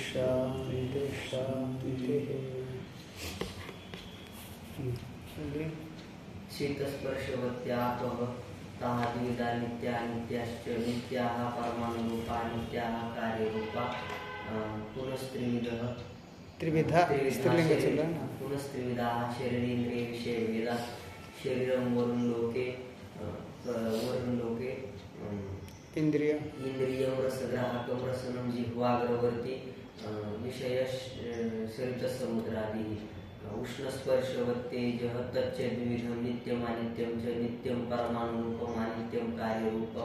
शांति शांति। शीतस्पर्शवत्यापः ताद्विदा नित्या नित्याश्च नित्याः परमाणुरूपा नित्याः कार्यरूपा पुनस्त्रिविधः त्रिविधा पुनस्त्रिविधाः शरीरेन्द्रिय विषयभेदा शरीरं वरुणलोके इंद्रियं रसग्राहकं रसनं जिह्वाग्रवर्ती विषयसरितसमुद्रादिः उष्णस्पर्शवत्तेजः तच्च द्विविधं नित्यम् अनित्यं च नित्यं परमाणुरूपम् अनित्यं कार्यरूपं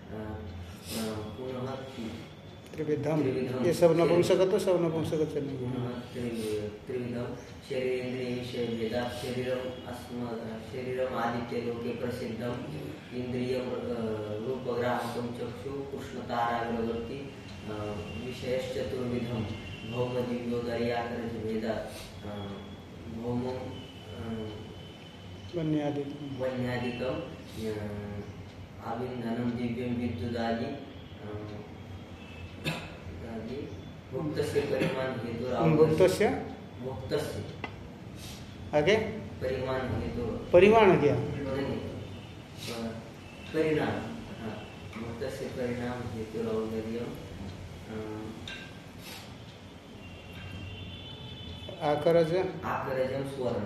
पुनः त्रिविधम। ये सब नपुंसक तो सब नपुंसक चलेंगे। त्रिविधम शरीरेन्द्रिय विषय भेदा शरीरम आदित्य लोके प्रसिद्धम इंद्रियम रूपग्राहकम चक्षु कृष्णताराग्रवर्ती विषयश्चतुर्विधम भौम दिव्योदर्याकर भेदा भौमम वन्यादिकम आविन्धनम दिव्यम विद्युदादि मुक्तस्य परिमाण हेतु आगे परिमाण हेतु परिमाण क्या परिणाम मुक्तस्य परिणाम हेतु औदर्यम आकरजम स्वर्ण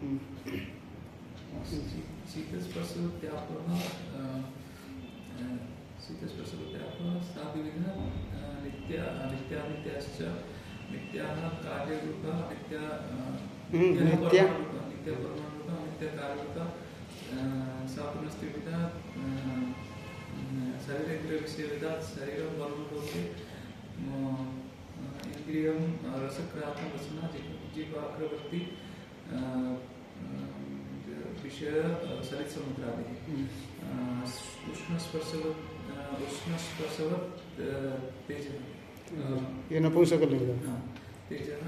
नित्यानित्याश्च नित्याः कार्यरूपा नित्यपरमाणुरूपा नित्यकार्यरूपा सा पुनस्त्रिविधा शरीरेन्द्रियविषयभेदा शरीरं वरुणलोके इंद्रियं रसग्राहकं रसना जिह्वाग्रवर्ती विषय सरितसमुद्रादिः उष्णस्पर्शवत् तेजः ये नपुंसक लिंग तेजः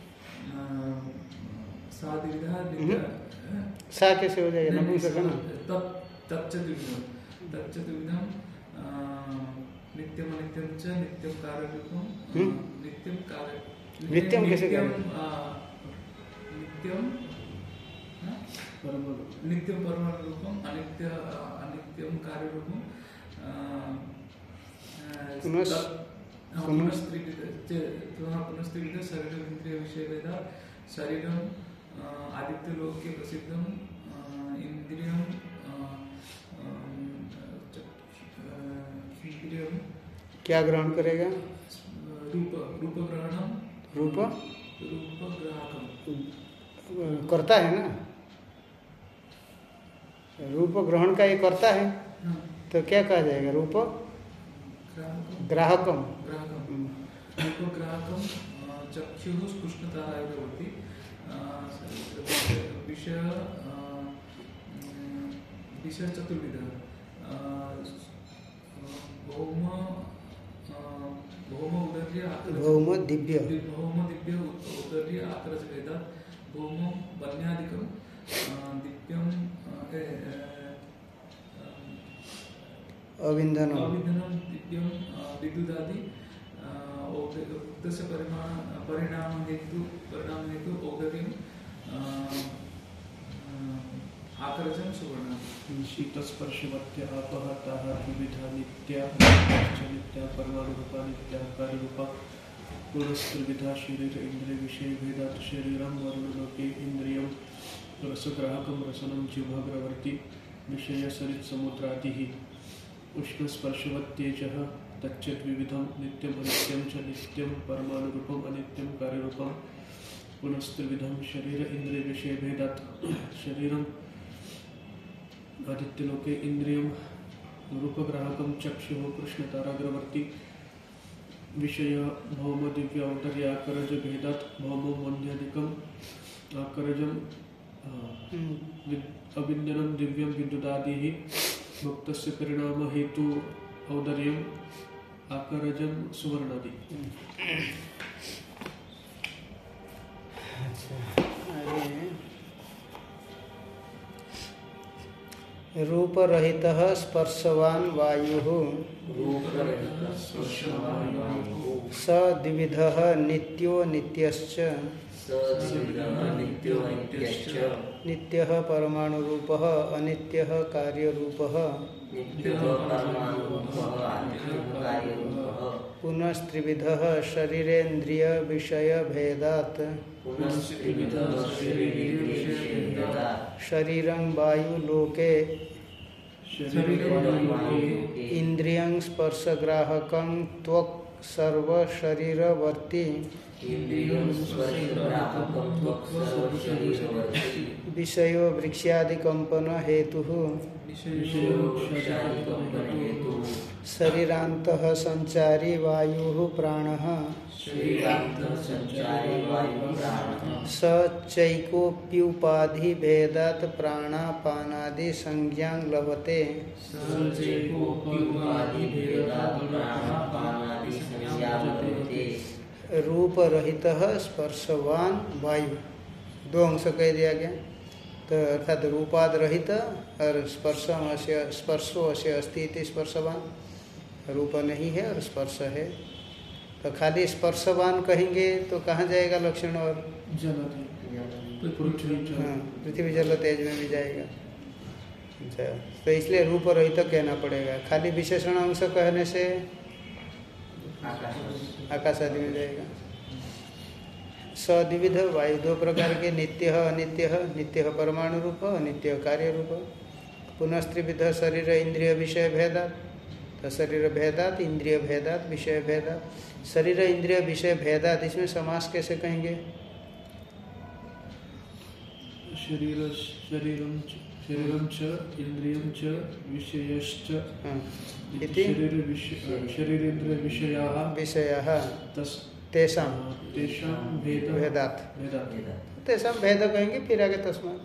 सादिविधा सा कैसे हो जाएगा नपुंसक ना तच्चतुर्विधं नित्यम अनित्यम च नित्यम कार्यरूपम नित्यम कैसे नित्यम परमाणुरूपम अनित्यम कार्यरूपम पुनस्त्रिविध शरीरेन्द्रिय विषयभेदा शरीरम आदित्यलोके प्रसिद्धम इंद्रियम क्या ग्रहण करेगा रूप करता है ना रूप ग्रहण का ये करता है तो क्या कहा जाएगा रूप ग्राहकम चक्षुः कृष्णताराग्रवर्ती विषय चतुर्विध भौम दिव्य उदर्य आकरज भेदा भौम वन्यादिकम दिव्यम अविंधनम दिव्यम विद्युदादि परिणाम हेतु औदर्यम आकर्षण सुवर्ण शीतस्पर्शवत्या अपहताः विविधा नित्या नित्या परमाणुरूपा नित्या कार्यरूपा पुनस्त्रिविधा शरीर इंद्रिय विषय भेदात् शरीरं वरुणलोके इंद्रियं रसग्राहकं रसनं जिह्वाग्रवर्ती विषयसरित्समुद्रादिः उष्णस्पर्शवत्तेजः तच्चद्विविधं नित्यम् अनित्यं च नित्यं परमाणुरूपम् अनित्यं कार्यरूपं पुनस्त्रिविधं शरीर इंद्रिय विषय भेदात् शरीरं आदित्यलोके इंद्रियं रूपग्राहकं चक्षुः कृष्णताराग्रवर्ती विषय भौम दिव्य औदर्याकरज भेदात् भौमो वन्यादिकम् आकरजम अविन्दनं दिव्यं विद्युदादिः मुक्तस्य परिणाम हेतु औदर्यम आकरजम सुवर्णादि। रूप रहित स्पर्शवान वायु स द्विविध नित्यो नित्यश्च नित्यः परमाणु रूपः अनित्यः कार्य रूपः पुनस्त्रिविधः शरीरेन्द्रिय विषय भेदात् शरीरं वायुलोके इंद्रियं स्पर्शग्राहकं त्वक् सर्वशरीरवर्ती विषयो वृक्षादिकंपन हेतुः शरीरान्तः संचारी वायुः प्राणः स चैकोप्युपाधि भेदात् प्राणापानादि संज्ञां लभते रूप रहित स्पर्शवान वायु दो अंश कह दिया गया। तो अर्थात रूपाद रहित और स्पर्शो अस्य अस्ति इति स्पर्शवान, रूप नहीं है और स्पर्श है। तो खाली स्पर्शवान कहेंगे तो कहाँ जाएगा लक्षण? और पृथ्वी जल तेज में भी जाएगा। अच्छा, तो इसलिए रूप रहित कहना पड़ेगा। खाली विशेषण अंश कहने से आकाश आदि में जाएगा। सद्विविध वायु दो प्रकार के, नित्य अनित्य, नित्य परमाणु रूप, अनित्य कार्य रूप। पुनस्त्रिविध शरीर इंद्रिय विषय भेदात, तो शरीर भेदात इंद्रिय भेदात विषय भेदात। शरीर इंद्रिय विषय भेदात, इसमें समास कैसे कहेंगे? शरीरं च इंद्रियं च विषयश्च शरीरेन्द्रिय विषयाः तेषां भेदात्। तेषां भेद कहेंगे, फिर आगे तस्मात्।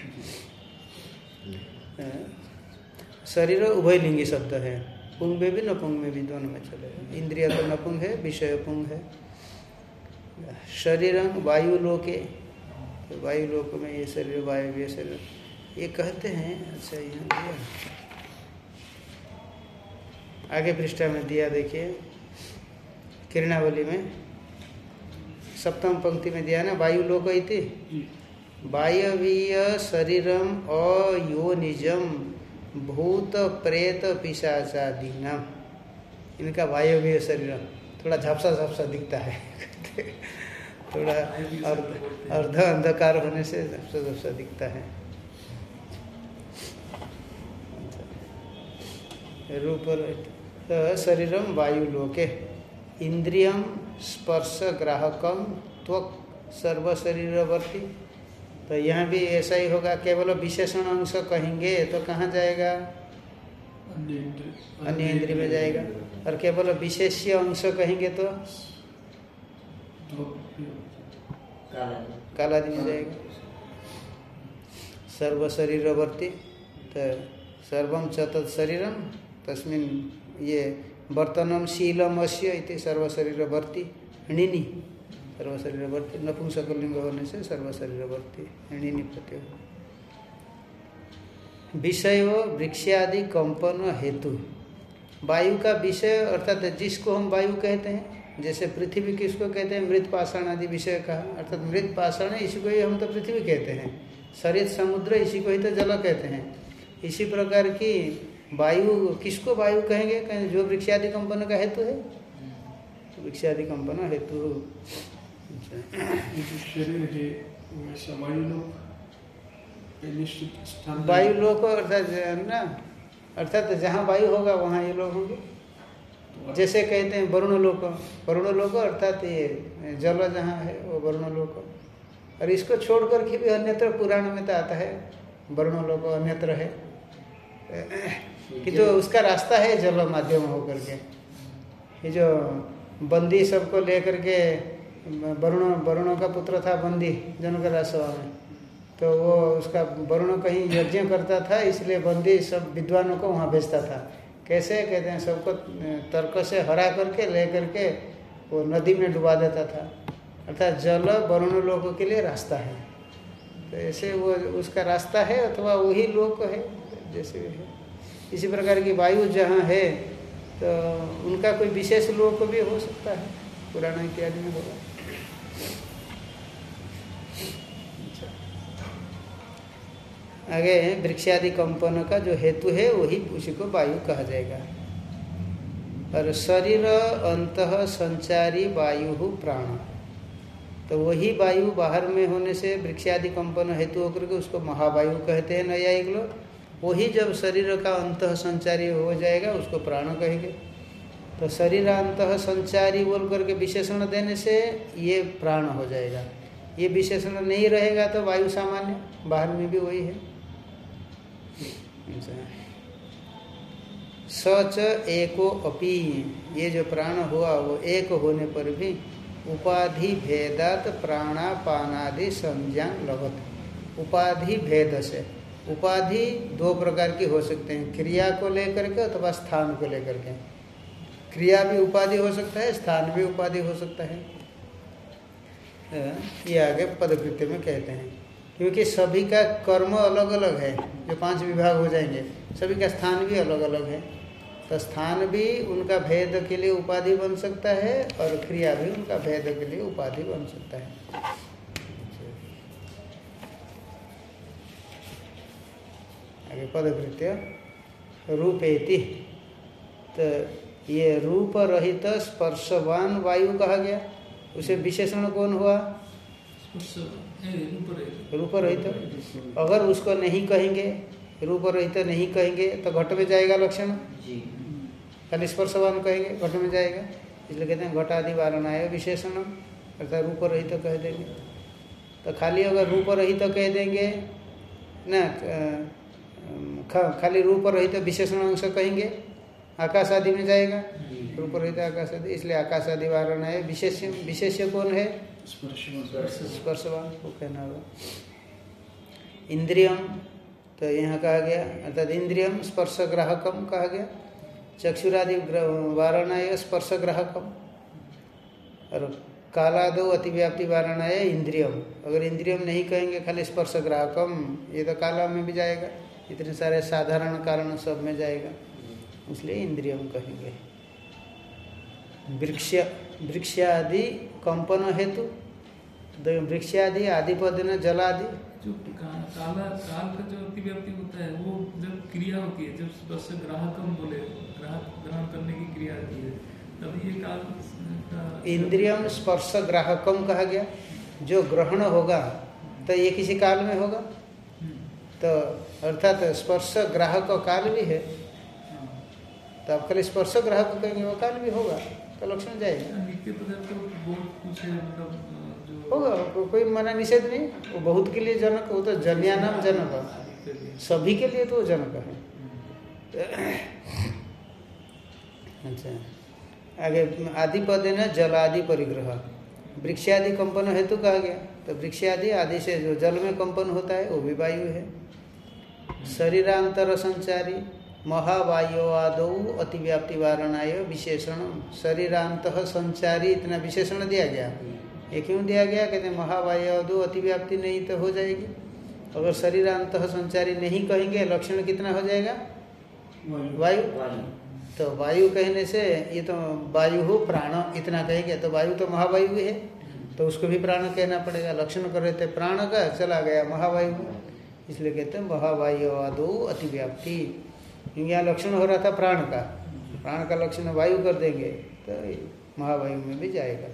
शरीर उभयलिंगी शब्द है, पुंग में भी नपुंग में भी, दोनों में चलेगा। इंद्रिय तो नपुंग है, विषय पुंग है। शरीरं वायुलोके, वायुलोक में ये शरीर वायु ये शरीर ये कहते हैं। अच्छा, यहाँ दिया आगे पृष्ठा में दिया, देखिए किरणावली में सप्तम पंक्ति में दिया ना, वायुलोक इति वायवीय शरीरम अयोनिजम भूत प्रेत पिशाचादीनाम। इनका वायवीय शरीर थोड़ा झपसा झपसा दिखता है थोड़ा अर्ध अंधकार होने से झपसा झपसा दिखता है। रूप शरीरम वायुलोके इंद्रियम स्पर्श ग्राहकम त्वक् सर्वशरीरवर्ती। तो यहाँ भी ऐसा ही होगा। केवल विशेषण अंश कहेंगे तो कहाँ जाएगा? अन्य इंद्रिय में जाएगा। और केवल विशेष्य अंश कहेंगे तो कालादि में जाएगा। सर्वशरीरवर्ती, तो सर्वम च तत्शरीरम तस्मिन् ये वर्तनम शीलम अस्य इति सर्वशरीरवर्ती णिनि, सर्वशरीरवर्ती नपुंसकलिंग होने से सर्वशरीरवर्ती णिनि प्रत्यय। विषय वृक्षादि कंपन हेतु, वायु का विषय अर्थात जिसको हम वायु कहते हैं, जैसे पृथ्वी किसको कहते हैं? मृत पाषाण आदि विषय का, अर्थात मृत पाषाण इसी को ही हम तो पृथ्वी कहते हैं। सरित समुद्र इसी को ही तो जल कहते हैं। इसी प्रकार की वायु किसको वायु कहेंगे? कहेंगे जो वृक्षादि कंपन का हेतु है, वृक्षादि कंपन हेतु। शरीर है वायुलोक अर्थात ना, अर्थात जहाँ वायु होगा वहाँ ये लोग होंगे। जैसे कहते हैं वरुणलोक, वरुणलोक अर्थात ये जल जहाँ है वो वरुणलोक। और इसको छोड़ करके भी अन्यत्र पुराण में तो आता है वरुणलोक अन्यत्र है, कि जो उसका रास्ता है जल माध्यम होकर के। ये जो बंदी सबको लेकर के, वरुणों का पुत्र था बंदी जनक राजसभा में, तो वो उसका वरुण कहीं यज्ञ करता था, इसलिए बंदी सब विद्वानों को वहाँ भेजता था। कैसे? कहते हैं सबको तर्क से हरा करके ले करके वो नदी में डुबा देता था। अर्थात जल वरुण लोगों के लिए रास्ता है। तो ऐसे वो उसका रास्ता है अथवा वही लोक है जैसे भी है। इसी प्रकार की वायु जहाँ है तो उनका कोई विशेष लोक भी हो सकता है, पुराण इत्यादि में होगा। आगे वृक्षादि कंपन का जो हेतु है वही उसी को वायु कहा जाएगा। और शरीर अंतः संचारी वायु प्राण, तो वही वायु बाहर में होने से वृक्षादि कंपन हेतु होकर के उसको महावायु कहते हैं नैयायिक लोग। वही जब शरीर का अंतः संचारी हो जाएगा उसको प्राण कहेंगे। तो शरीर अंतः संचारी बोल करके विशेषण देने से ये प्राण हो जाएगा। ये विशेषण नहीं रहेगा तो वायु सामान्य, बाहर में भी वही है। सच एको अपि, ये जो प्राण हुआ वो एक होने पर भी उपाधि भेदात प्राणापानादि संज्ञान लगत। उपाधि भेद से, उपाधि दो प्रकार की हो सकते हैं, क्रिया को लेकर के अथवा स्थान को लेकर के। क्रिया भी उपाधि हो सकता है, स्थान भी उपाधि हो सकता है। ये आगे पदकृत्य में कहते हैं, क्योंकि सभी का कर्म अलग अलग है। जो 5 विभाग हो जाएंगे सभी का स्थान भी अलग अलग है, तो स्थान भी उनका भेद के लिए उपाधि बन सकता है और क्रिया भी उनका भेद के लिए उपाधि बन सकता है। आगे पदकृत्य रूपेति, तो ये रूप रहित स्पर्शवान वायु कहा गया, उसे विशेषण कौन हुआ? रूप रहित। अगर उसको नहीं कहेंगे, रूप रहित नहीं कहेंगे तो घट में जाएगा लक्षण, खाली स्पर्शवान कहेंगे घट में जाएगा। इसलिए कहते हैं घटादि वारणाय विशेषण, अर्थात रूप रहित कह देंगे। तो खाली अगर रूप रहित कह देंगे ना, खाली रूप रहित विशेषण अंश कहेंगे आकाश आदि में जाएगा, रूप रहित आकाश आदि। इसलिए आकाश आदि वारणाय विशेष्य, विशेष्य कौन है? स्पर्शवान को कहना होगा। इंद्रियम, तो यहाँ कहा गया अर्थात इंद्रियम स्पर्श ग्राहकम कहा गया। चक्षुरादि वारणाय स्पर्श ग्राहकम, और कालादो अतिव्याप्ति वारणाय इंद्रियम। अगर इंद्रियम नहीं कहेंगे खाली स्पर्श ग्राहकम, ये तो काला में भी जाएगा, इतने सारे साधारण कारण सब में जाएगा, इसलिए इंद्रियम कहेंगे। वृक्षादि कंपन हेतु, वृक्षादि आदिपद न जलादि। जो काल का जो अतिव्याप्ति होता है वो जब क्रिया होती है, जब स्पर्श ग्राहकम बोले, ग्रहण करने की क्रिया होती है, तभी ये काल का इंद्रियम स्पर्श ग्राहकम कहा गया। जो ग्रहण होगा तो ये किसी काल में होगा, तो अर्थात स्पर्श ग्राहक काल भी है, तो आप खाली स्पर्श ग्राहक कहेंगे वो काल भी होगा तो लक्षण जाएगा। नित्य पदार्थ कुछ मतलब होगा, कोई मना निषेध नहीं। वो बहुत के लिए जनक, वो तो जन्यानाम जनक, सभी के लिए तो जनक है। अच्छा, आगे आदिपद न जलादि परिग्रह, वृक्षादि कंपन हेतु कहा गया। तो वृक्षादि आदि से जो जल में कंपन होता है वो भी वायु है। शरीरांतर संचारी महावायु आदौ अतिव्याप्ति वारणाय विशेषण। शरीरांत संचारी इतना विशेषण दिया गया, ये क्यों दिया गया? कहते हैं महावायु आदौ अतिव्याप्ति नहीं तो हो जाएगी। अगर शरीरांत संचारी नहीं कहेंगे लक्षण कितना हो जाएगा? वायु। तो वायु कहने से ये तो वायु हो प्राण इतना कहेंगे तो वायु तो महावायु है, तो उसको भी प्राण कहना पड़ेगा। लक्षण कर रहे थे प्राण का, चला गया महावायु में, इसलिए कहते हैं महावायु आदौ अतिव्याप्ति। क्योंकि यहाँ लक्षण हो रहा था प्राण का, प्राण का लक्षण वायु कर देंगे तो महावायु में भी जाएगा।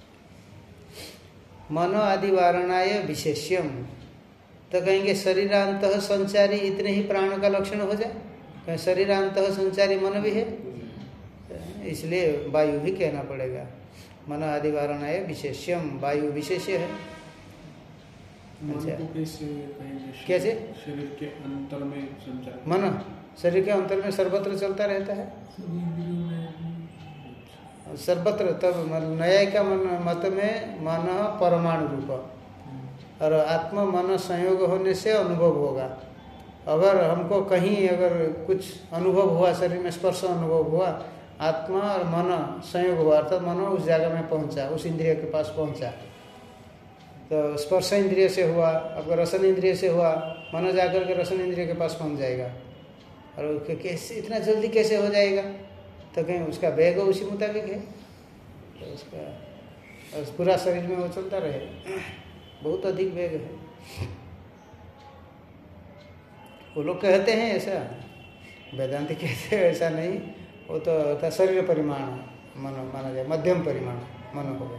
मनो आदि वारणाय विशेष्यम, तो कहेंगे शरीरांत संचारी इतने ही प्राण का लक्षण हो जाए, कहीं शरीरांत संचारी मन भी है, इसलिए वायु भी कहना पड़ेगा। मनो आदि वारणाय विशेष्यम, वायु विशेष्य है। कैसे? शरीर के अंतर में संचार, मन शरीर के अंतर में सर्वत्र चलता रहता है, सर्वत्र। तब न्याय का मत में मन परमाणु रूप, और आत्मा मन संयोग होने से अनुभव होगा। अगर हमको कहीं अगर कुछ अनुभव हुआ, शरीर में स्पर्श अनुभव हुआ, आत्मा और मन संयोग हुआ, अर्थात मन उस जगह में पहुंचा, उस इंद्रिय के पास पहुंचा। तो स्पर्श इंद्रिय से हुआ, आपका रसन इंद्रिय से हुआ, मन जाकर के रसन इंद्रिय के पास पहुंच जाएगा। और वो कैसे इतना जल्दी कैसे हो जाएगा, तो कहीं उसका वेग उसी मुताबिक है, तो उसका पूरा शरीर में वो चलता रहे, बहुत अधिक वेग है। वो लोग कहते हैं ऐसा, वेदांति कहते हैं ऐसा नहीं, वो तो था शरीर परिमाण मनो माना जाए, मध्यम परिमाण मनो हो गया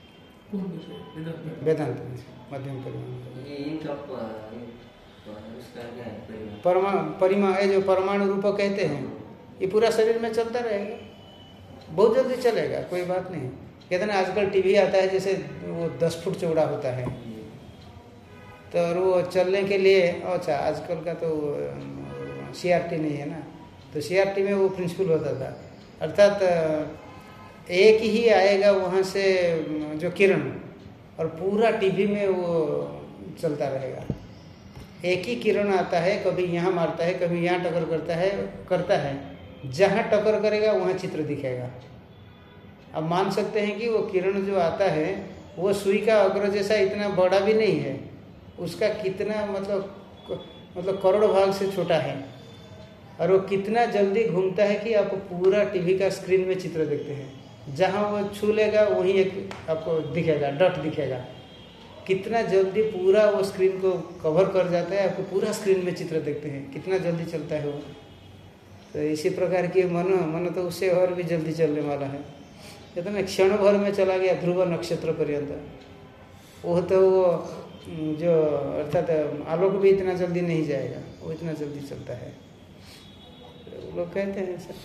वेदांत में, मध्यम परिमाण। ये इनका उसका क्या है परिमाण ये जो परमाणु रूप कहते हैं, ये पूरा शरीर में चलता रहेगा, बहुत जल्दी चलेगा, कोई बात नहीं। कहते ना आजकल टीवी आता है जैसे वो 10 फुट चौड़ा होता है, तो और वो चलने के लिए, अच्छा आजकल का तो CRT नहीं है ना, तो CRT में वो प्रिंसिपल होता था, अर्थात एक ही आएगा वहाँ से जो किरण, और पूरा टीवी में वो चलता रहेगा। एक ही किरण आता है, कभी यहाँ मारता है, कभी यहाँ टक्कर करता है, जहाँ टक्कर करेगा वहाँ चित्र दिखेगा। अब मान सकते हैं कि वो किरण जो आता है वो सुई का अग्र जैसा इतना बड़ा भी नहीं है, उसका कितना मतलब करोड़ भाग से छोटा है, और वो कितना जल्दी घूमता है कि आप पूरा टीवी का स्क्रीन में चित्र देखते हैं, जहाँ वो छू लेगा वहीं एक आपको दिखेगा, डॉट दिखेगा, कितना जल्दी पूरा वो स्क्रीन को कवर कर जाता है, आपको पूरा स्क्रीन में चित्र देखते हैं, कितना जल्दी चलता है वो। तो इसी प्रकार की मन तो उससे और भी जल्दी चलने वाला है। कहते ना क्षण भर में चला गया ध्रुव नक्षत्र पर्यंत, वो तो वो जो अर्थात आलोक भी इतना जल्दी नहीं जाएगा, वो इतना जल्दी चलता है, लोग कहते हैं ऐसा।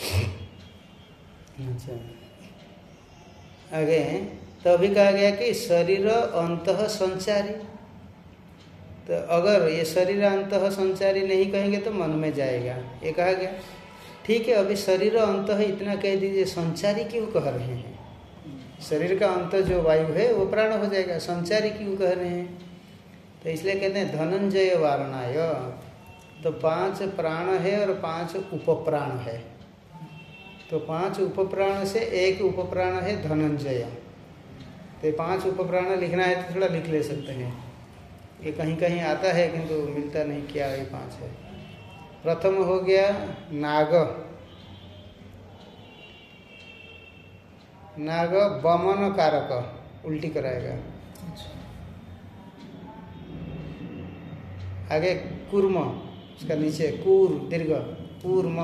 अच्छा आगे तो अभी कहा गया कि शरीर अंतः संचारी, तो अगर ये शरीर अंतः संचारी नहीं कहेंगे तो मन में जाएगा, ये कहा गया। ठीक है, अभी शरीर अंतः इतना कह दीजिए, संचारी क्यों कह रहे हैं? शरीर का अंत जो वायु है वो प्राण हो जाएगा, संचारी क्यों कह रहे हैं? तो इसलिए कहते हैं धनंजय वारणाय, तो 5 प्राण है और 5 उपप्राण है, तो 5 उपप्राण से एक उपप्राण है धनंजय। तो 5 उपप्राण लिखना है तो थोड़ा लिख ले सकते हैं, ये कहीं कहीं आता है किंतु मिलता नहीं, क्या ये 5 है। प्रथम हो गया नाग, नाग वमन कारक, उल्टी कराएगा। आगे कूर्म, उसका नीचे कूर दीर्घ कूर्म,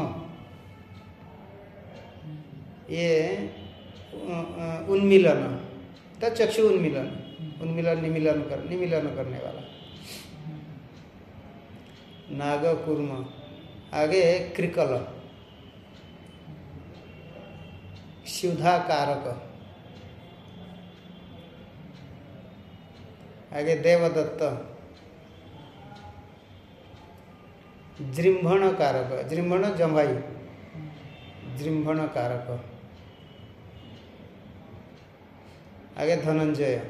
ये उन्मिलन, तो चक्षु उन्मिलन, उन्मिलन निमिलन करने वाला नाग कूर्म। आगे कृकल, क्षुधा कारक। आगे देवदत्त, जृंभण कारक, जृंभण जम्भाई, जृंभण कारक। आगे धनंजय,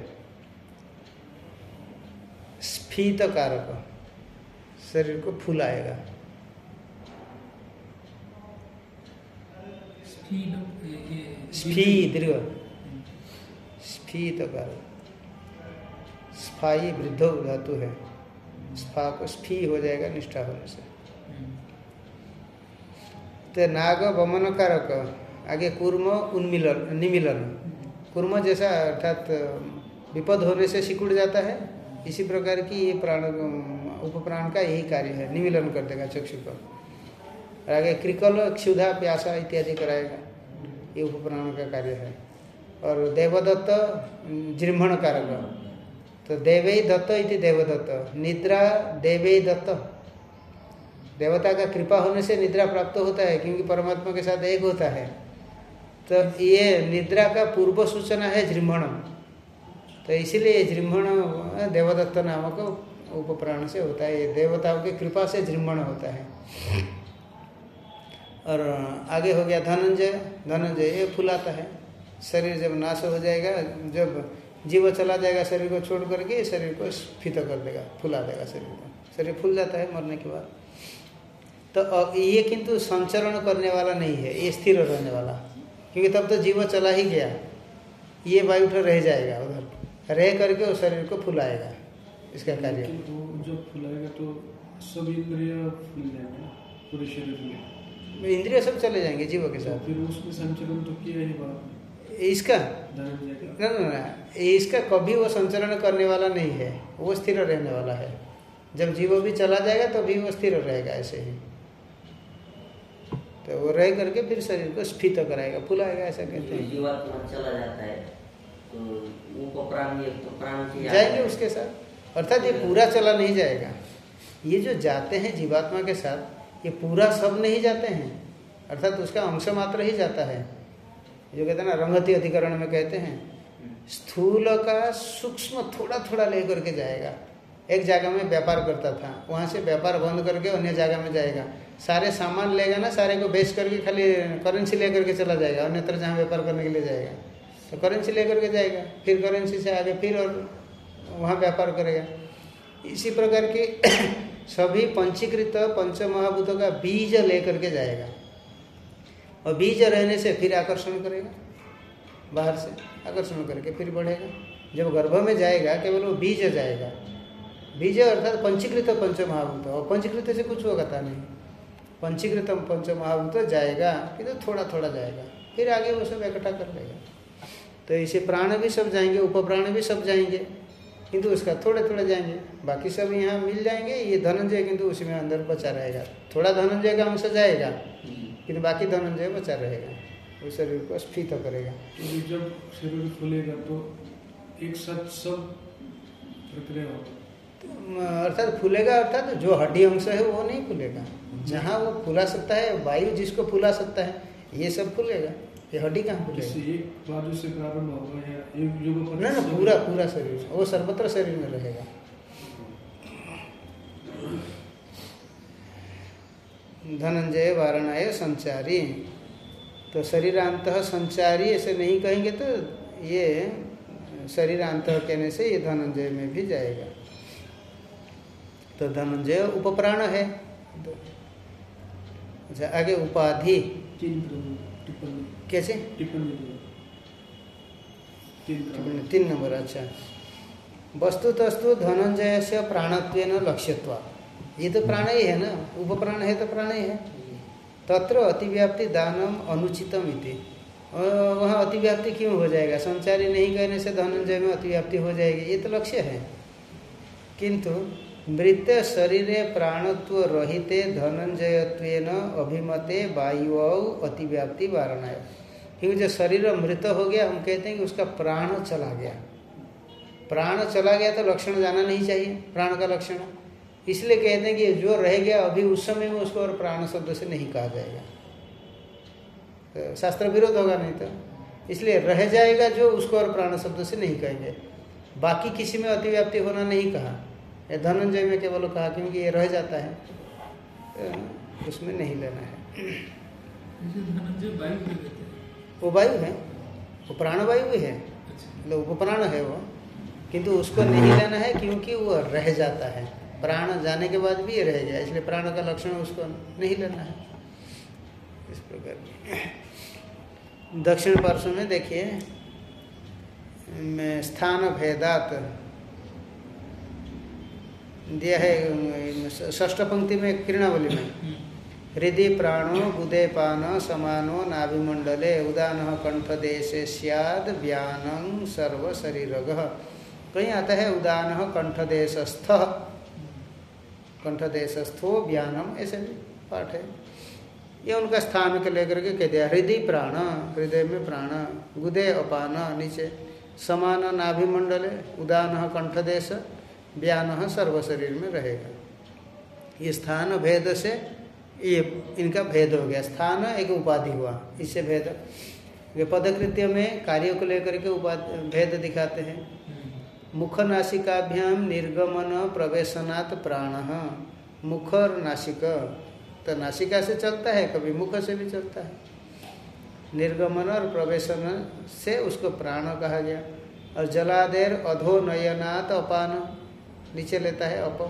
स्फीत कारक, शरीर को फुलाएगा। स्फी दीर्घ, स्फीत कारक, स्फाई वृद्धो धातु है, स्फा को स्फी हो जाएगा निष्ठा होने से। तो नाग वमन कारक। आगे कूर्म उन्मिलन निमिलन, कूर्म जैसा अर्थात विपद होने से सिकुड़ जाता है, इसी प्रकार की ये प्राण उपप्राण का यही कार्य है, निमिलन कर देगा चक्षु को। आगे कृकल क्षुधा प्यासा इत्यादि कराएगा, ये उपप्राण का कार्य है। और देवदत्त जृंभण कारक, तो देवै दत्त इति देवदत्त, निद्रा देवै दत्त, देवता का कृपा होने से निद्रा प्राप्त होता है, क्योंकि परमात्मा के साथ एक होता है। तो ये निद्रा का पूर्व सूचना है जृंभण, तो इसीलिए जृंभण देवदत्त नामक उपप्राण से होता है, ये देवताओं की कृपा से जृंभण होता है। और आगे हो गया धनंजय, धनंजय ये फुलाता है, शरीर जब नाश हो जाएगा, जब जीव चला जाएगा शरीर को छोड़ करके, शरीर को स्फीत कर देगा, फुला देगा शरीर को, शरीर फूल जाता है मरने के बाद। तो ये किंतु संचरण करने वाला नहीं है, ये स्थिर रहने वाला, क्योंकि तब तो जीव चला ही गया, ये वायु रह जाएगा, उधर रह करके उस शरीर को फुलाएगा, इसका कार्य। जब फुलाएगा तो सभी इंद्रियां फूल जाएंगे। पूरे शरीर में। इंद्रिय सब चले जाएंगे जीव के साथ। फिर उसमें संचलन तो किया ही बात इसका धनंजय का ना, इसका कभी वो संचलन करने वाला नहीं है, वो स्थिर रहने वाला है। जब जीव भी चला जाएगा तो भी वो स्थिर रहेगा ऐसे ही। तो वो रह करके फिर शरीर को स्फीत कराएगा, फुलाएगा, ऐसा कहते हैं। जीवात्मा चला जाता है तो वो प्राण तो प्राण की जाएंगे उसके साथ, अर्थात ये पूरा चला नहीं जाएगा। ये जो जाते हैं जीवात्मा के साथ, ये पूरा सब नहीं जाते हैं, अर्थात उसका अंश मात्र ही जाता है। जो कहते हैं ना, रंगति अधिकरण में कहते हैं, स्थूल का सूक्ष्म थोड़ा थोड़ा लेकर के जाएगा। एक जगह में व्यापार करता था, वहाँ से व्यापार बंद करके अन्य जगह में जाएगा, सारे सामान लेगा ना, सारे को बेच करके खाली करेंसी लेकर के चला जाएगा, अन्यत्र जहाँ व्यापार करने के लिए जाएगा तो करेंसी लेकर के जाएगा, फिर करेंसी से आगे फिर और वहाँ व्यापार करेगा। इसी प्रकार की सभी पंचीकृत पंच महाभूतों का बीज लेकर के जाएगा, और बीज रहने से फिर आकर्षण करेगा, बाहर से आकर्षण करके फिर बढ़ेगा। जब गर्भ में जाएगा केवल वो बीज जाएगा, बीज अर्थात पंचीकृत पंच महाभूत, और पंचीकृत से कुछ होगा नहीं। पंचीकृत पंच महाभूत जाएगा किंतु थोड़ा थोड़ा जाएगा, फिर आगे वो सब इकट्ठा कर लेगा। तो इसे प्राण भी सब जाएंगे, उपप्राण भी सब जाएंगे, किंतु उसका थोड़े थोड़े जाएंगे, बाकी सब यहाँ मिल जाएंगे। ये धनंजय किंतु उसी में अंदर बचा रहेगा, थोड़ा धनंजय का अंश जाएगा किंतु बाकी धनंजय बचा रहेगा, वो शरीर को स्फीत करेगा। जब शरीर खुलेगा तो एक साथ सब प्रक्रिया होगा, अर्थात फूलेगा, अर्थात जो हड्डी अंश है वो नहीं फूलेगा। जहाँ वो फुला सकता है, वायु जिसको फुला सकता है, ये सब फूलेगा, ये हड्डी कहाँ फूलेगा? एक बाजू से प्रारंभ होगा या एक युग ना, पूरा पूरा शरीर, वो सर्वत्र शरीर में रहेगा। धनंजय वारणाय संचारी, तो शरीरांत संचारी ऐसे नहीं कहेंगे तो ये शरीरांत कहने से ये धनंजय में भी जाएगा। तो धनंजय उपप्राण है। अच्छा, आगे उपाधि कैसे? तीन नंबर। अच्छा, वस्तु तस्तु धनंजय से प्राणत्वेन लक्ष्यत्वा, ये तो प्राण ही है ना, उपप्राण है तो प्राण ही है। तत्र अतिव्याप्ति दानम अनुचितम इति, वहाँ अतिव्याप्ति क्यों हो जाएगा? संचारी नहीं कहने से धनंजय में अतिव्याप्ति हो जाएगी, ये तो लक्ष्य है। किंतु मृत शरीरे प्राणत्व रहिते धनंजयत्वेन अभिमते वायु अतिव्याप्ति वारणाय, क्योंकि जो शरीर मृत हो गया, हम कहते हैं कि उसका प्राण चला गया। प्राण चला गया तो लक्षण जाना नहीं चाहिए, प्राण का लक्षण, इसलिए कहते हैं कि जो रह गया अभी उस समय में उसको और प्राण शब्द से नहीं कहा जाएगा, तो शास्त्र विरोध होगा नहीं तो, इसलिए रह जाएगा जो, उसको और प्राण शब्द से नहीं कहेंगे। बाकी किसी में अतिव्याप्ति होना नहीं कहा, ये धनंजय में केवल कहा क्योंकि ये रह जाता है, तो उसमें नहीं लेना है। धनंजय वायु भी देते हैं, वो वायु है, वो प्राणवायु भी है, मतलब उपप्राण है वो, किंतु उसको नहीं लेना है क्योंकि वो रह जाता है। प्राण जाने के बाद भी ये रह गया, इसलिए प्राण का लक्षण उसको नहीं लेना है। इस प्रकार दक्षिण पार्श्व में देखिए, स्थान भेदात दिया है षष्ठ पंक्ति में, किरणावली में, हृदय प्राणो गुदेपान समानो नाभिमंडले उदान कंठदेशे स्याद व्यानं सर्व शरीरगः, कहीं आता है उदान कंठदेशस्थ, कंठदेशस्थो व्यानम, ऐसे भी पाठ है। ये उनका स्थान के लेकर के कह दिया, हृदय प्राण, हृदय में प्राण, गुदे अपान नीचे, समान नाभिमंडले, उदान कंठदेश, व्यान सर्व शरीर में रहेगा। ये स्थान भेद से ये इनका भेद हो गया, स्थान एक उपाधि हुआ, इससे भेद। ये पदकृत्य में कार्यों को लेकर के उपाधि भेद दिखाते हैं। मुख नासिकाभ्याम निर्गमन प्रवेशनात् प्राण, मुख और नासिक, तो नासिका से चलता है, कभी मुख से भी चलता है। निर्गमन और प्रवेशन से उसको प्राण कहा गया। और जलादेर अधो नयनात् अपान, नीचे लेता है अप।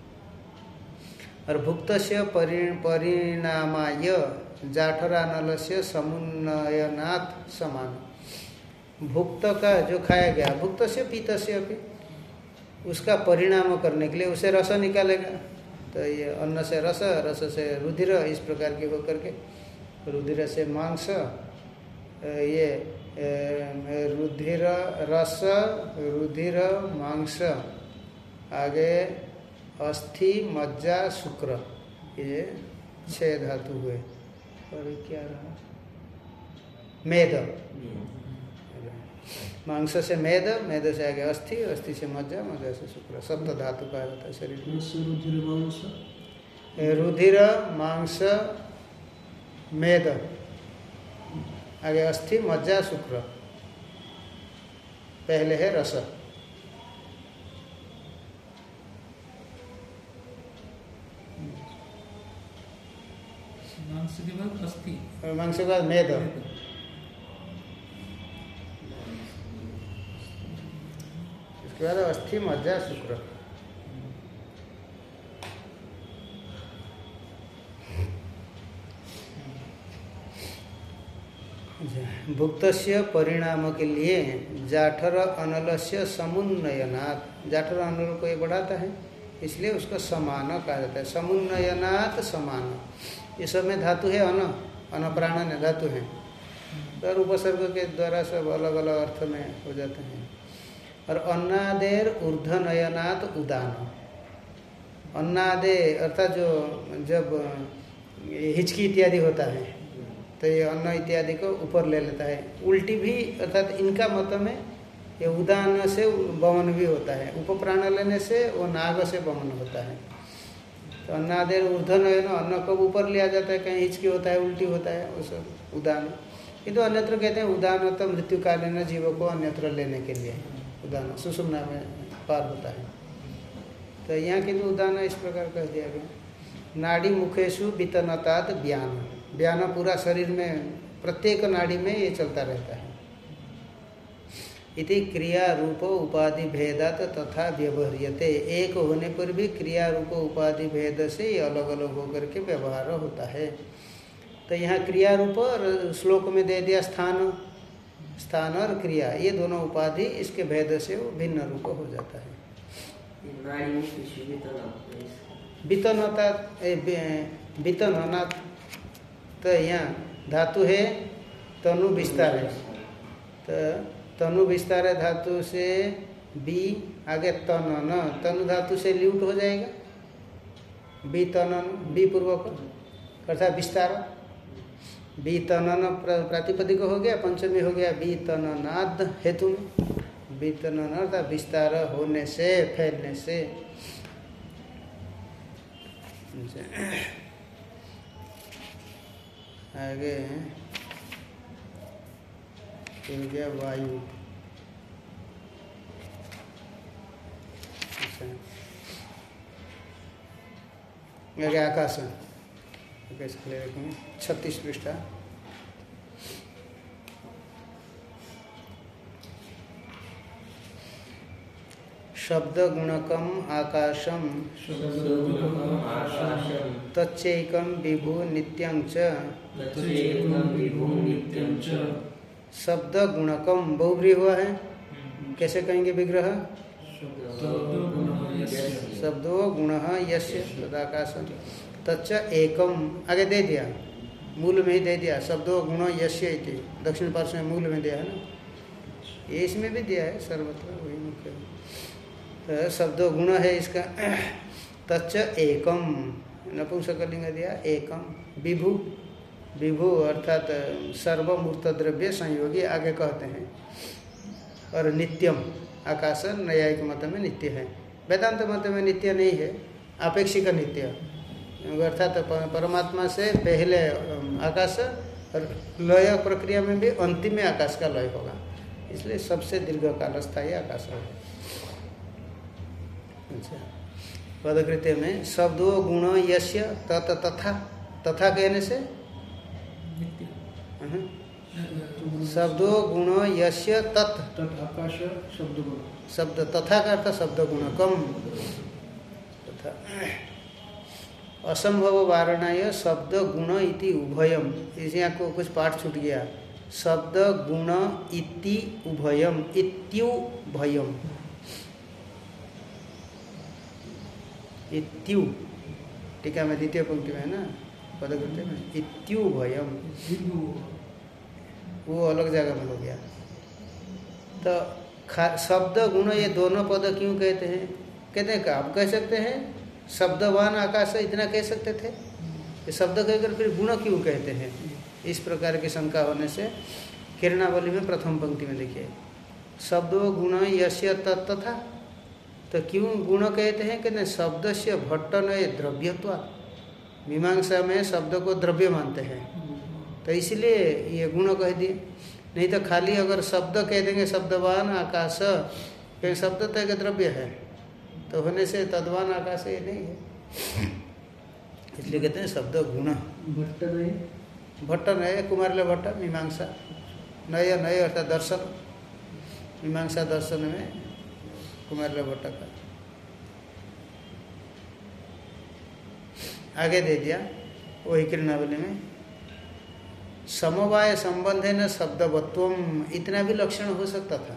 और भुक्त से परिणामाय जाठरानल से समुन्नयनात् समान, भुक्त का जो खाया गया, भुक्त से पीत से अपि, उसका परिणाम करने के लिए उसे रस निकालेगा, तो ये अन्न से रस, रस से रुधिर, इस प्रकार की होकर के रुधिर से मांस, ये रुधिर रस, रुधिर मांस, आगे अस्थि मज्जा शुक्र, ये 6 धातु हुए। और क्या रहा? मेद, मांस से मेद, मेद से आगे अस्थि, अस्थि से मज्जा, मज्जा से शुक्र, 7 धातु का होता है शरीर में। रुधिर मांस मेद, आगे अस्थि मज्जा शुक्र, पहले है रस। मांस के बाद अस्थि, और मांस के बाद मेद, इसके बाद अस्थि मज्जा शुक्र। भुक्तस्य परिणाम के लिए जाठर अनलस्य समुन्नयनात्, जाठर अनल को ये बढ़ाता है, इसलिए उसको समान कहा जाता है। समुन्नयनात् समान, ये सब में धातु है अन, अनप्राणन धातु है, और उपसर्ग के द्वारा सब अलग अलग अर्थ में हो जाते हैं। और अन्नादेर ऊर्ध्वनयनात् उदान, अन्नादे अर्थात जो जब हिचकी इत्यादि होता है तो ये अन्न इत्यादि को ऊपर ले लेता है। उल्टी भी, अर्थात इनका मत में ये उदान से वमन भी होता है, उपप्राण लेने से वो नाग से वमन होता है। तो अन्नादेर ऊर्ध्वनयन, अन्न कब ऊपर लिया जाता है, कहीं हिचकी होता है, उल्टी होता है, वो सब उदान। किंतु अन्यत्र कहते हैं उदान तो मृत्युकालीन जीवों को अन्यत्र लेने के लिए उदान, सुषुम्ना में पार होता है। तो यहाँ किंतु उदान इस प्रकार कह दिया गया। नाड़ी मुखेशु वितनतात् व्यान, व्यान पूरा शरीर में प्रत्येक नाड़ी में ये चलता रहता है। इति क्रिया रूप उपाधि भेदात तथा व्यवहार्यते, एक होने पर भी क्रिया रूप उपाधि भेद से ये अलग अलग होकर के व्यवहार होता है। तो यहाँ क्रिया रूप और श्लोक में दे दिया स्थान, स्थान और क्रिया, ये दोनों उपाधि इसके भेद से वो भिन्न रूप हो जाता है। वितननात्, तो यहाँ धातु है तनु विस्तार है, तो तनु विस्तार धातु से बी, आगे तनन, तनु धातु से ल्यूट हो जाएगा, बी तनन, बी पूर्वक अर्थात विस्तार, बी तनन प्रातिपदिक हो गया, पंचमी हो गया बी तननाद हेतु में, बी तनन अर्थात विस्तार होने से, फैलने से। आगे हो गया वायु, आगे आकाश, कैसे ले रखेंगे 36 पृष्ठा। शब्द गुणकम आकाशम तच्चैकम विभु नित्यं च, शब्द गुणकम बहुव्रीहि हुआ है, कैसे कहेंगे विग्रह? शब्दो गुण यस्य तदाकाशम, तच्च एकम, आगे दे दिया, मूल में ही दे दिया, शब्दो गुण यस्य इति, दक्षिण पार्श्व में मूल में दिया है ना, ये इसमें भी दिया है सर्वत्र, वही मुख्य। तो शब्दो गुण है इसका, तच्च एकम, नपुंसकलिंग दिया एकम, विभु, विभु अर्थात सर्वमूर्त द्रव्य संयोगी आगे कहते हैं, और नित्यम, आकाश न्यायिक मत में नित्य है, वेदांत मत में नित्य नहीं है, आपेक्षिक नित्य, अर्थात परमात्मा से पहले आकाश, और लय प्रक्रिया में भी अंतिम में आकाश का लय होगा, इसलिए सबसे दीर्घ काल स्थायी आकाश है। अच्छा, पदकृत्य में शब्दो गुण यस्य तत तथा, तथा कहने से शब्दो गुण यस्य तत्, आकाश शब्द गुण, शब्द तथा का अर्थ शब्द गुण कम तथा। असंभव वारणाय शब्द गुण इति उभयम, इसे आपको कुछ पाठ छूट गया, शब्द गुण इति उभयम, इत्युभयम, इत्यु टीका में द्वितीय पंक्ति में है ना, पदकृत्य में इत्युभयम, वो अलग जगह में हो गया। तो शब्द गुण ये दोनों पद क्यों कहते हैं? कहते हैं आप कह सकते हैं शब्दवान आकाश इतना कह सकते थे, ये शब्द कहकर फिर गुण क्यों कहते हैं? इस प्रकार की शंका होने से किरणावली में प्रथम पंक्ति में देखिए, शब्दो गुण यस्य तथा, तो क्यों गुण कहते हैं? कहते हैं शब्द से भट्टनय द्रव्यत्वा, मीमांसा में शब्द को द्रव्य मानते हैं, तो इसलिए ये गुण कह दिए। नहीं तो खाली अगर शब्द कह देंगे शब्दवान आकाश, कहीं शब्द तो एक द्रव्य है, तो होने से तद्वान आकाश ये नहीं है, इसलिए कहते हैं शब्द गुण। भट्ट नय कुमारल भट्ट मीमांसा, नय नय अर्थात दर्शन, मीमांसा दर्शन में कुमारल भट्ट का आगे दे दिया वही किरणावली में, समवाय संबंध है न शब्दवत्वम, इतना भी लक्षण हो सकता था।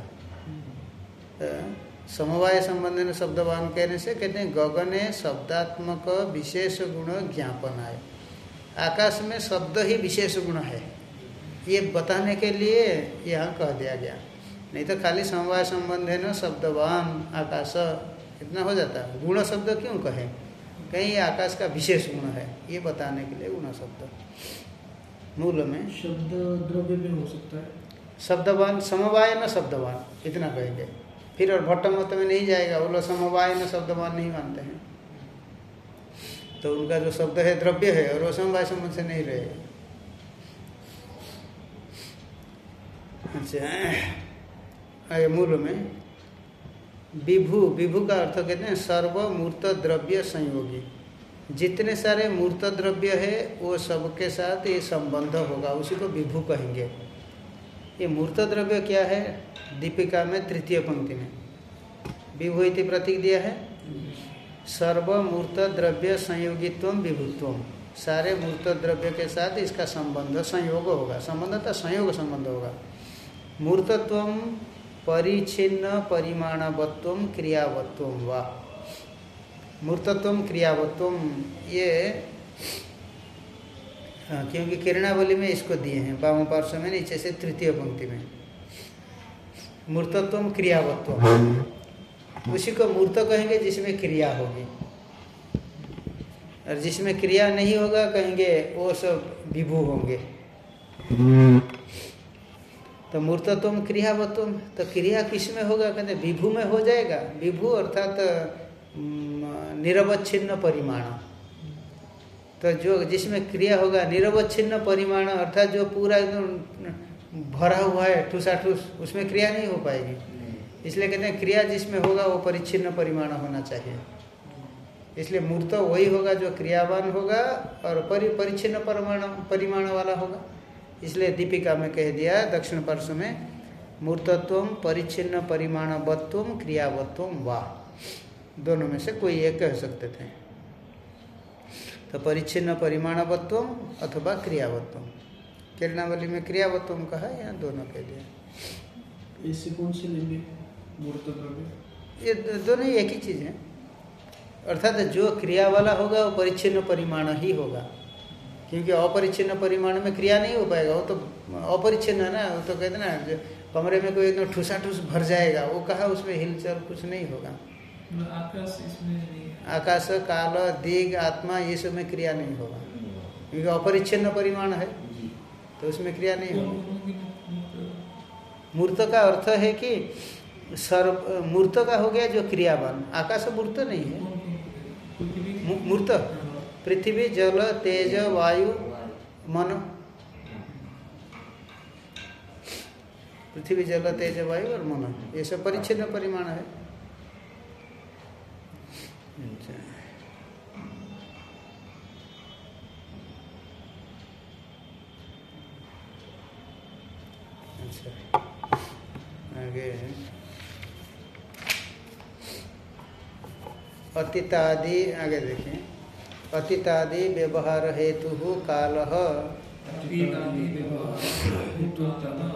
समवाय संबंध है न शब्दवान कहने से कहते हैं गगने शब्दात्मक विशेष गुण ज्ञापन है, आकाश में शब्द ही विशेष गुण है, ये बताने के लिए यहाँ कह दिया गया। नहीं तो खाली समवाय संबंध है न शब्दवान आकाश इतना हो जाता है, गुण शब्द क्यों कहे? कहीं आकाश का विशेष गुण है, ये बताने के लिए गुण शब्द। मूल में शब्द द्रव्य में हो सकता है, शब्दवान समवाय न शब्दवान इतना कहेंगे, फिर और भट्ट मत में नहीं जाएगा, वो लोग समवाय न शब्दवान नहीं मानते हैं, तो उनका जो शब्द है द्रव्य है और वो समवाय संबंध से नहीं रहेगा। अच्छा, मूल में विभु, विभु का अर्थ कहते हैं सर्व मूर्त द्रव्य संयोगी, जितने सारे मूर्त द्रव्य है वो सबके साथ ये संबंध होगा, उसी को विभु कहेंगे। ये मूर्त द्रव्य क्या है? दीपिका में तृतीय पंक्ति में विभु इति प्रतीक दिया है, सर्व मूर्त द्रव्य संयोगित्व विभुत्व, सारे मूर्त द्रव्य के साथ इसका संबंध संयोग होगा, संबंध तो संयोग संबंध होगा। मूर्तत्व परिच्छिन्न परिमाणवत्व क्रियावत्व वा, मूर्तत्व क्रियावत्व ये क्योंकि किरणावली में इसको दिए हैं वाम पार्श्व में नीचे से तृतीय पंक्ति में, मूर्तत्व क्रियावत्व, उसी को मूर्त कहेंगे जिसमें क्रिया होगी, और जिसमें क्रिया नहीं होगा कहेंगे वो सब विभु होंगे। तो मूर्तत्व क्रियावत्व, तो क्रिया किस में होगा? कहते विभु में हो जाएगा। विभु अर्थात निरवच्छिन्न परिमाण, तो जो जिसमें क्रिया होगा निरवच्छिन्न परिमाण अर्थात जो पूरा एकदम भरा हुआ है ठूसाठूस, उसमें क्रिया नहीं हो पाएगी, इसलिए कहते हैं क्रिया जिसमें होगा वो परिच्छिन्न परिमाण होना चाहिए। इसलिए मूर्त वही होगा जो क्रियावान होगा और परिच्छिन्न परिमाण वाला होगा। इसलिए दीपिका में कह दिया दक्षिण पार्श्व में मूर्तत्व परिच्छिन्न परिमाणवत्व क्रियावत्व वा, दोनों में से कोई एक कह सकते थे। तो परिच्छिन्न परिमाणवत्व अथवा क्रियावत्व, किरणावली में क्रियावत्व कहा, यहाँ दोनों कह दिया। इससे कौन से लेंगे? मूर्त द्रव्य, ये दोनों ही एक ही चीज़ है, अर्थात जो क्रिया वाला होगा वो परिच्छिन्न परिमाण ही होगा, क्योंकि अपरिच्छिन्न परिमाण में क्रिया नहीं हो पाएगा, वो तो अपरिच्छिन्न है ना। वो तो कहते ना जो कमरे में कोई एकदम ठूसा ठूस भर जाएगा, वो कहा उसमें हिलचल कुछ नहीं होगा। आकाश इसमें नहीं है, आकाश काल दिग आत्मा ये सब में क्रिया नहीं होगा, क्योंकि अपरिच्छिन्न परिमाण है, तो उसमें क्रिया नहीं होगी। मूर्त का अर्थ है कि सर्व मूर्त का हो गया जो क्रियावान, आकाश मूर्त नहीं है। मूर्त पृथ्वी जल तेज वायु मन, पृथ्वी जल तेज वायु और मन, ये सब परिच्छिन्न परिमाण है। अच्छा, आगे अतीतादि, आगे देखें, अतीतादि व्यवहार हेतु कालः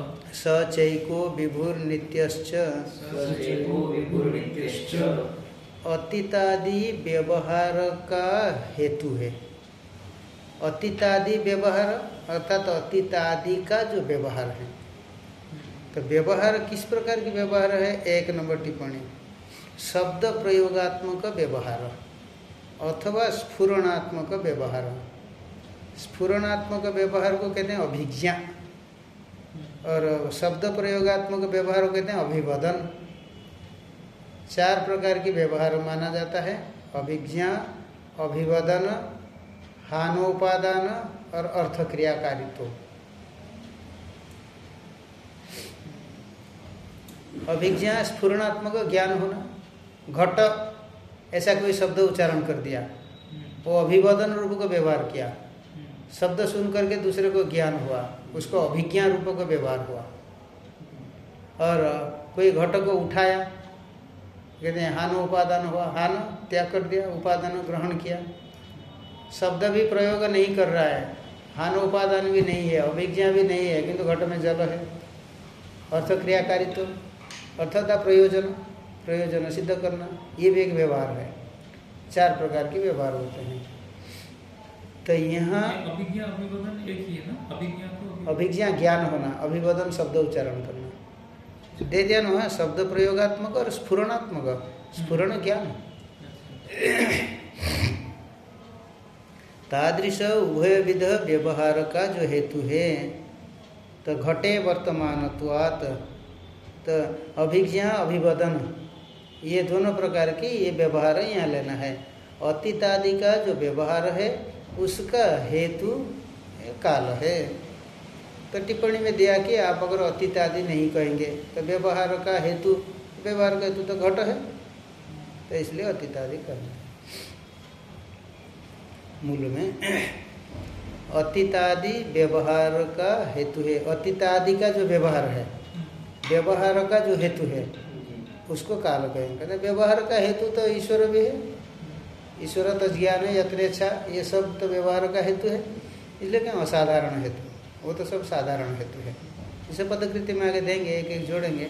स चैको विभुर्नित्यश्च अतीतादि व्यवहार का हेतु है। अतीतादि व्यवहार अर्थात अतीतादि का जो व्यवहार है, तो व्यवहार किस प्रकार की व्यवहार है? 1 नंबर टिप्पणी, शब्द प्रयोगात्मक व्यवहार अथवा स्फुरणात्मक व्यवहार। स्फुरणात्मक व्यवहार को कहते हैं अभिज्ञा, और शब्द प्रयोगात्मक व्यवहार को कहते हैं अभिवदन। 4 प्रकार की व्यवहार माना जाता है: अभिज्ञा, अभिवदन, हानोपादान और अर्थक्रियाकारित्व। अभिज्ञा स्फुरणात्मक ज्ञान होना, घट ऐसा कोई शब्द उच्चारण कर दिया, वो अभिवदन रूप का व्यवहार किया, शब्द सुन करके दूसरे को ज्ञान हुआ, उसको अभिज्ञा रूप का व्यवहार हुआ। और कोई घट को उठाया, कहते हैं हान उपादान हुआ, हान त्याग कर दिया, उपादान ग्रहण किया। शब्द भी प्रयोग नहीं कर रहा है, हान उपादान भी नहीं है, अभिज्ञा भी नहीं है, किंतु घट में जल है। अर्थक्रियाकारित्व अर्थात प्रयोजन, प्रयोजन सिद्ध करना, ये भी एक व्यवहार है। 4 प्रकार के व्यवहार होते हैं। तो यहाँ अभिज्ञा अभिवदन एक ही है ना? अभिज्ञा को अभिज्ञा ज्ञान होना, अभिवदन शब्द उच्चारण करना, दे दिया ना, शब्द प्रयोगात्मक और स्फुरणात्मक। स्फुरण ज्ञान, तादृश उभय विध व्यवहार का जो हेतु है, तो घटे वर्तमानत्वात्, तो अभिज्ञा अभिवदन ये दोनों प्रकार की ये व्यवहार यहाँ लेना है। अतीतादि का जो व्यवहार है उसका हेतु काल है। तो टिप्पणी में दिया कि आप अगर अतीतादि नहीं कहेंगे तो व्यवहार का हेतु तो घट है, तो इसलिए अतीतादि करना है। मूल में अतीतादि व्यवहार का हेतु है। अतीतादि का जो व्यवहार है, व्यवहार का जो हेतु है उसको काल कहेंगे। व्यवहार का हेतु तो ईश्वर भी है, ईश्वर तो ज्ञान है, यत्रेच्छा, ये सब तो व्यवहार का हेतु है। इसलिए क्या असाधारण हेतु, वो तो सब साधारण हेतु है। इसे पदकृति में आगे देंगे, एक एक जोड़ेंगे।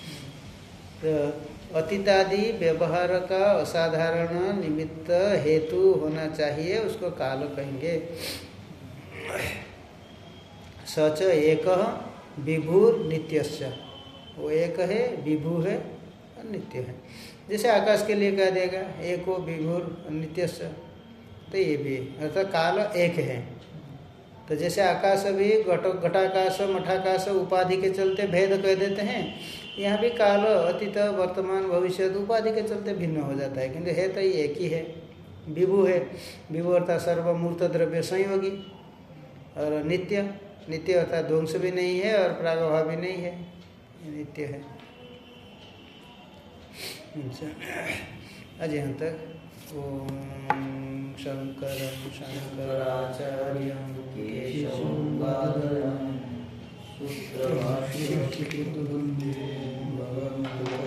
तो अतीतादि व्यवहार का असाधारण निमित्त हेतु होना चाहिए, उसको काल कहेंगे। सच एक विभुर नित्यस्य, वो एक है, विभु है और नित्य है। जैसे आकाश के लिए कह देगा एको विभुर नित्यस्य, तो ये भी अर्थात काल एक है। तो जैसे आकाश भी घटाकाश मठाकाश उपाधि के चलते भेद कह देते हैं, यहाँ भी काल अतीत वर्तमान भविष्य उपाधि के चलते भिन्न हो जाता है, किंतु है तो ये एक ही है। विभु है, विभु अर्थात सर्वमूर्त द्रव्य संयोगी, और नित्य, नित्य अर्थात ध्वंस भी नहीं है और प्रागभाव भी नहीं है, नित्य है। आज यहाँ तक। ओम शंकरं शंकराचार्यं केशवं वादयामि सूत्रभाष्यं वन्दे भगवन्तं